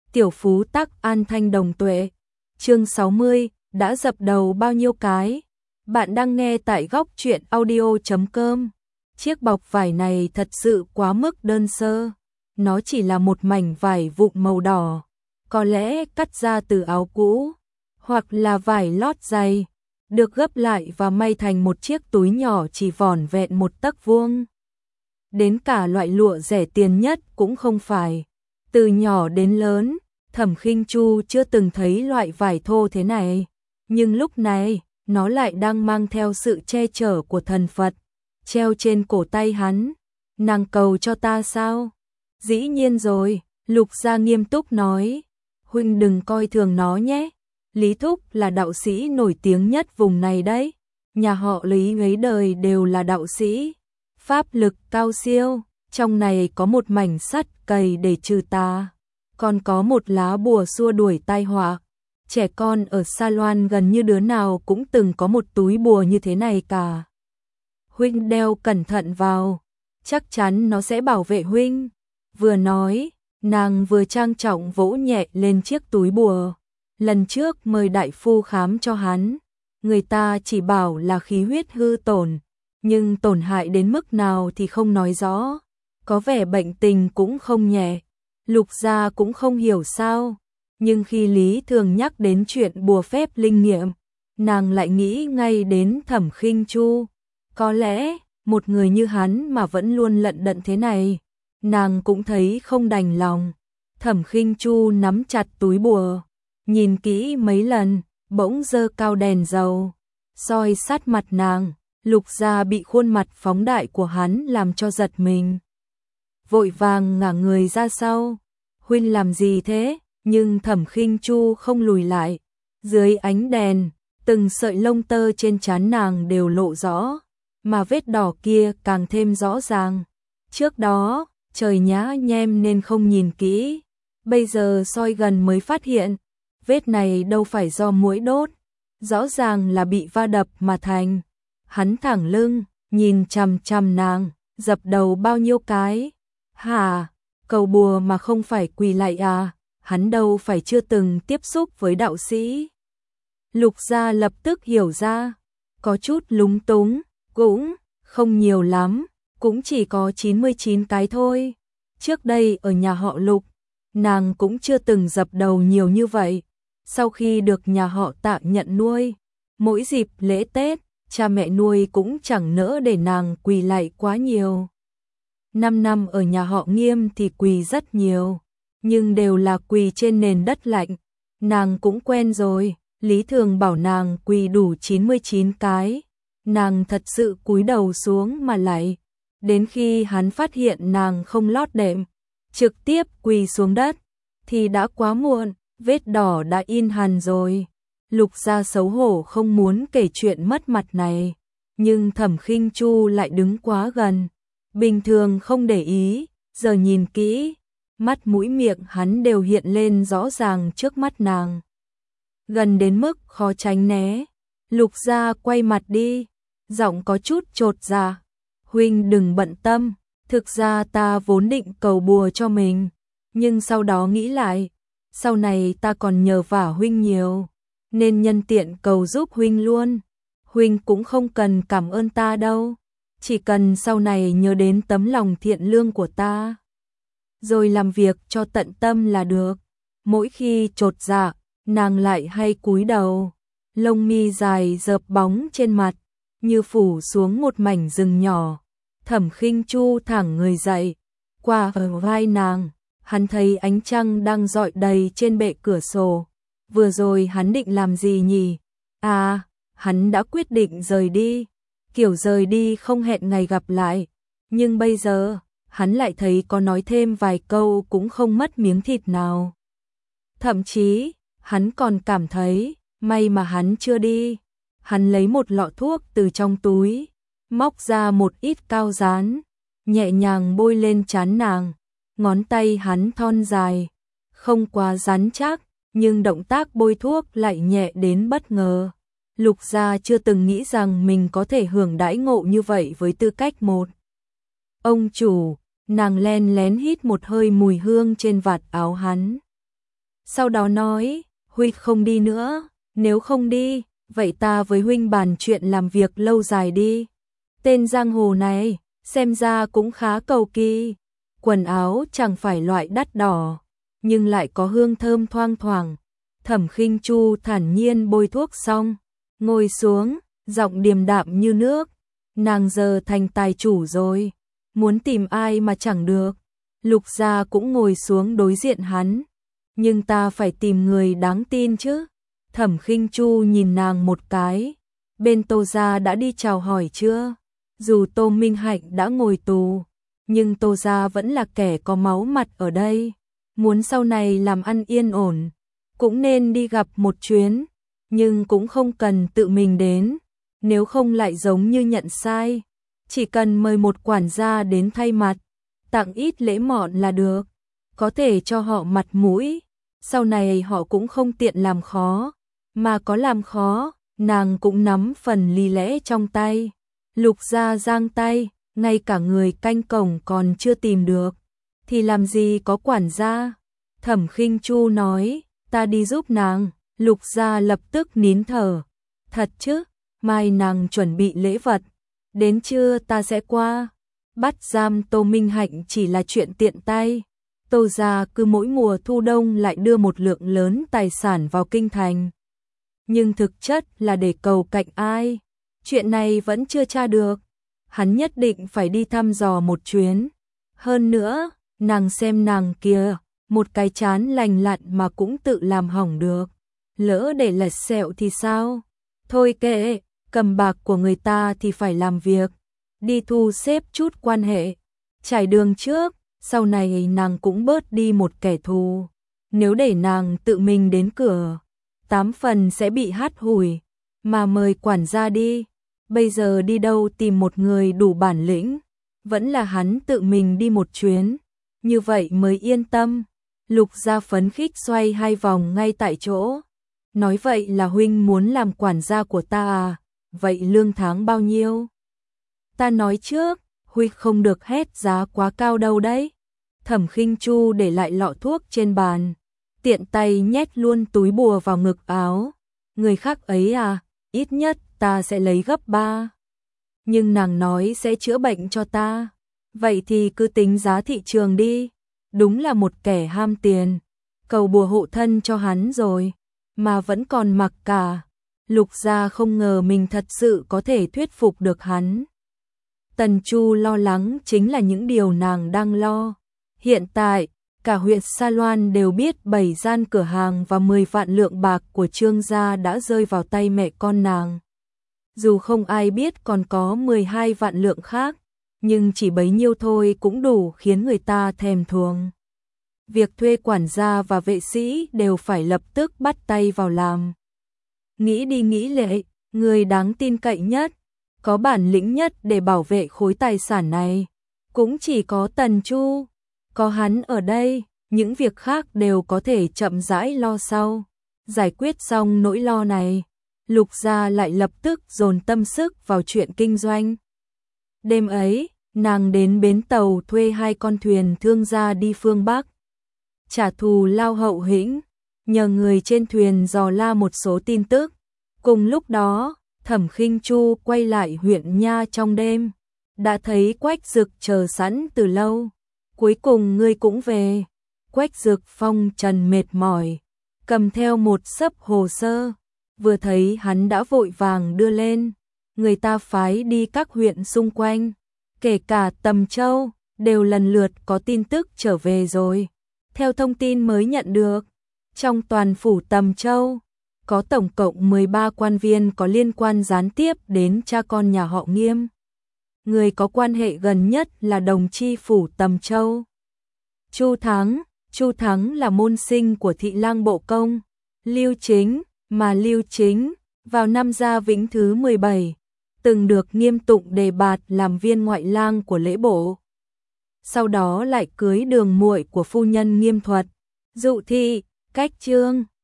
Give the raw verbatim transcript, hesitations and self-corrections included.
Tiểu phú tắc an thanh đồng tuệ. Chương sáu mươi, đã dập đầu bao nhiêu cái? Bạn đang nghe tại góc truyện audio chấm com. Chiếc bọc vải này thật sự quá mức đơn sơ. Nó chỉ là một mảnh vải vụn màu đỏ, có lẽ cắt ra từ áo cũ, hoặc là vải lót dày, được gấp lại và may thành một chiếc túi nhỏ chỉ vỏn vẹn một tấc vuông. Đến cả loại lụa rẻ tiền nhất cũng không phải. Từ nhỏ đến lớn, Thẩm Khinh Chu chưa từng thấy loại vải thô thế này, nhưng lúc này, nó lại đang mang theo sự che chở của thần Phật, treo trên cổ tay hắn. Nàng cầu cho ta sao? Dĩ nhiên rồi, Lục Gia nghiêm túc nói. Huynh đừng coi thường nó nhé. Lý Thúc là đạo sĩ nổi tiếng nhất vùng này đấy. Nhà họ Lý mấy đời đều là đạo sĩ. Pháp lực cao siêu, trong này có một mảnh sắt cầy để trừ tà, còn có một lá bùa xua đuổi tai họa. Trẻ con ở Sa Loan gần như đứa nào cũng từng có một túi bùa như thế này cả. Huynh đeo cẩn thận vào, chắc chắn nó sẽ bảo vệ huynh. Vừa nói, nàng vừa trang trọng vỗ nhẹ lên chiếc túi bùa. Lần trước mời đại phu khám cho hắn, người ta chỉ bảo là khí huyết hư tổn, nhưng tổn hại đến mức nào thì không nói rõ. Có vẻ bệnh tình cũng không nhẹ. Lục Gia cũng không hiểu sao, nhưng khi Lý Thường nhắc đến chuyện bùa phép linh nghiệm, nàng lại nghĩ ngay đến Thẩm Khinh Chu. Có lẽ, một người như hắn mà vẫn luôn lận đận thế này, nàng cũng thấy không đành lòng. Thẩm Khinh Chu nắm chặt túi bùa, nhìn kỹ mấy lần, bỗng giơ cao đèn dầu, soi sát mặt nàng. Lục Gia bị khuôn mặt phóng đại của hắn làm cho giật mình, vội vàng ngả người ra sau. Huynh làm gì thế? Nhưng Thẩm Khinh Chu không lùi lại. Dưới ánh đèn, từng sợi lông tơ trên trán nàng đều lộ rõ, mà vết đỏ kia càng thêm rõ ràng. Trước đó, trời nhá nhem nên không nhìn kỹ, bây giờ soi gần mới phát hiện, vết này đâu phải do muỗi đốt, rõ ràng là bị va đập mà thành. Hắn thẳng lưng, nhìn chằm chằm nàng, dập đầu bao nhiêu cái? Hả? Cầu bùa mà không phải quỳ lạy à? Hắn đâu phải chưa từng tiếp xúc với đạo sĩ. Lục Gia lập tức hiểu ra, có chút lúng túng, cũng không nhiều lắm, cũng chỉ có chín mươi chín cái thôi. Trước đây ở nhà họ Lục, nàng cũng chưa từng dập đầu nhiều như vậy. Sau khi được nhà họ Tạ nhận nuôi, mỗi dịp lễ Tết, cha mẹ nuôi cũng chẳng nỡ để nàng quỳ lạy quá nhiều. Năm năm ở nhà họ Nghiêm thì quỳ rất nhiều, nhưng đều là quỳ trên nền đất lạnh. Nàng cũng quen rồi. Lý Thường bảo nàng quỳ đủ chín mươi chín cái, nàng thật sự cúi đầu xuống mà lạy. Đến khi hắn phát hiện nàng không lót đệm, trực tiếp quỳ xuống đất, thì đã quá muộn, vết đỏ đã in hằn rồi. Lục Gia xấu hổ không muốn kể chuyện mất mặt này, nhưng Thẩm Khinh Chu lại đứng quá gần, bình thường không để ý, giờ nhìn kỹ, mắt mũi miệng hắn đều hiện lên rõ ràng trước mắt nàng, gần đến mức khó tránh né. Lục Gia quay mặt đi, giọng có chút chột dạ. Huynh đừng bận tâm, thực ra ta vốn định cầu bùa cho mình, nhưng sau đó nghĩ lại, sau này ta còn nhờ vả huynh nhiều, nên nhân tiện cầu giúp huynh luôn. Huynh cũng không cần cảm ơn ta đâu, chỉ cần sau này nhớ đến tấm lòng thiện lương của ta, rồi làm việc cho tận tâm là được. Mỗi khi chột dạ, nàng lại hay cúi đầu, lông mi dài rợp bóng trên mặt, như phủ xuống một mảnh rừng nhỏ. Thẩm Khinh Chu thẳng người dậy, qua ở vai nàng, hắn thấy ánh trăng đang rọi đầy trên bệ cửa sổ. Vừa rồi hắn định làm gì nhỉ? À, hắn đã quyết định rời đi, kiểu rời đi không hẹn ngày gặp lại. Nhưng bây giờ, hắn lại thấy có nói thêm vài câu cũng không mất miếng thịt nào. Thậm chí, hắn còn cảm thấy, may mà hắn chưa đi. Hắn lấy một lọ thuốc từ trong túi, móc ra một ít cao dán, nhẹ nhàng bôi lên trán nàng. Ngón tay hắn thon dài, không quá rắn chắc, nhưng động tác bôi thuốc lại nhẹ đến bất ngờ. Lục Gia chưa từng nghĩ rằng mình có thể hưởng đãi ngộ như vậy với tư cách một ông chủ. Nàng len lén hít một hơi mùi hương trên vạt áo hắn. Sau đó nói, huynh không đi nữa, nếu không đi, vậy ta với huynh bàn chuyện làm việc lâu dài đi. Tên giang hồ này, xem ra cũng khá cầu kỳ, quần áo chẳng phải loại đắt đỏ, nhưng lại có hương thơm thoang thoảng. Thẩm Khinh Chu thản nhiên bôi thuốc xong, ngồi xuống, giọng điềm đạm như nước. Nàng giờ thành tài chủ rồi, muốn tìm ai mà chẳng được. Lục Gia cũng ngồi xuống đối diện hắn. Nhưng ta phải tìm người đáng tin chứ. Thẩm Khinh Chu nhìn nàng một cái. Bên Tô Gia đã đi chào hỏi chưa? Dù Tô Minh Hạnh đã ngồi tù, nhưng Tô Gia vẫn là kẻ có máu mặt ở đây. Muốn sau này làm ăn yên ổn, cũng nên đi gặp một chuyến, nhưng cũng không cần tự mình đến, nếu không lại giống như nhận sai. Chỉ cần mời một quản gia đến thay mặt, tặng ít lễ mọn là được, có thể cho họ mặt mũi, sau này họ cũng không tiện làm khó, mà có làm khó, nàng cũng nắm phần lý lẽ trong tay. Lục Gia giang tay, ngay cả người canh cổng còn chưa tìm được, thì làm gì có quản gia. Thẩm Khinh Chu nói, ta đi giúp nàng. Lục Gia lập tức nín thở. Thật chứ, mai nàng chuẩn bị lễ vật, đến trưa ta sẽ qua. Bắt giam Tô Minh Hạnh chỉ là chuyện tiện tay. Tô Gia cứ mỗi mùa thu đông lại đưa một lượng lớn tài sản vào kinh thành, nhưng thực chất là để cầu cạnh ai. Chuyện này vẫn chưa tra được, hắn nhất định phải đi thăm dò một chuyến. Hơn nữa, nàng xem nàng kia, một cái chán lành lặn mà cũng tự làm hỏng được, lỡ để lật sẹo thì sao? Thôi kệ, cầm bạc của người ta thì phải làm việc, đi thu xếp chút quan hệ, trải đường trước, sau này nàng cũng bớt đi một kẻ thù. Nếu để nàng tự mình đến cửa, tám phần sẽ bị hắt hủi, mà mời quản gia đi. Bây giờ đi đâu tìm một người đủ bản lĩnh, vẫn là hắn tự mình đi một chuyến, như vậy mới yên tâm. Lục Gia phấn khích xoay hai vòng ngay tại chỗ. Nói vậy là huynh muốn làm quản gia của ta à? Vậy lương tháng bao nhiêu? Ta nói trước, huynh không được hét giá quá cao đâu đấy. Thẩm Khinh Chu để lại lọ thuốc trên bàn, tiện tay nhét luôn túi bùa vào ngực áo. Người khác ấy à, ít nhất ta sẽ lấy gấp ba. Nhưng nàng nói sẽ chữa bệnh cho ta, vậy thì cứ tính giá thị trường đi. Đúng là một kẻ ham tiền, cầu bùa hộ thân cho hắn rồi, mà vẫn còn mặc cả. Lục Gia không ngờ mình thật sự có thể thuyết phục được hắn. Tần Chu lo lắng chính là những điều nàng đang lo. Hiện tại, cả huyện Sa Loan đều biết bảy gian cửa hàng và mười vạn lượng bạc của Trương gia đã rơi vào tay mẹ con nàng. Dù không ai biết còn có mười hai vạn lượng khác, nhưng chỉ bấy nhiêu thôi cũng đủ khiến người ta thèm thuồng. Việc thuê quản gia và vệ sĩ đều phải lập tức bắt tay vào làm. Nghĩ đi nghĩ lại, người đáng tin cậy nhất, có bản lĩnh nhất để bảo vệ khối tài sản này, cũng chỉ có Tần Chu. Có hắn ở đây, những việc khác đều có thể chậm rãi lo sau. Giải quyết xong nỗi lo này, Lục Gia lại lập tức dồn tâm sức vào chuyện kinh doanh. Đêm ấy, nàng đến bến tàu thuê hai con thuyền thương gia đi phương Bắc, trả thù Lao Hậu Hĩnh, nhờ người trên thuyền dò la một số tin tức. Cùng lúc đó, Thẩm Khinh Chu quay lại huyện Nha trong đêm, đã thấy Quách Dực chờ sẵn từ lâu. Cuối cùng ngươi cũng về. Quách Dực phong trần mệt mỏi, cầm theo một xấp hồ sơ, vừa thấy hắn đã vội vàng đưa lên. Người ta phái đi các huyện xung quanh, kể cả Tầm Châu, đều lần lượt có tin tức trở về rồi. Theo thông tin mới nhận được, trong toàn phủ Tầm Châu, có tổng cộng mười ba quan viên có liên quan gián tiếp đến cha con nhà họ Nghiêm. Người có quan hệ gần nhất là đồng chi phủ Tầm Châu, Chu Thắng. Chu Thắng là môn sinh của thị lang bộ công Lưu Chính, mà Lưu Chính vào năm Gia Vĩnh thứ mười bảy từng được Nghiêm Tụng đề bạt làm viên ngoại lang của lễ bộ. Sau đó lại cưới đường muội của phu nhân Nghiêm Thuật, Dụ Thị, Cách Trương.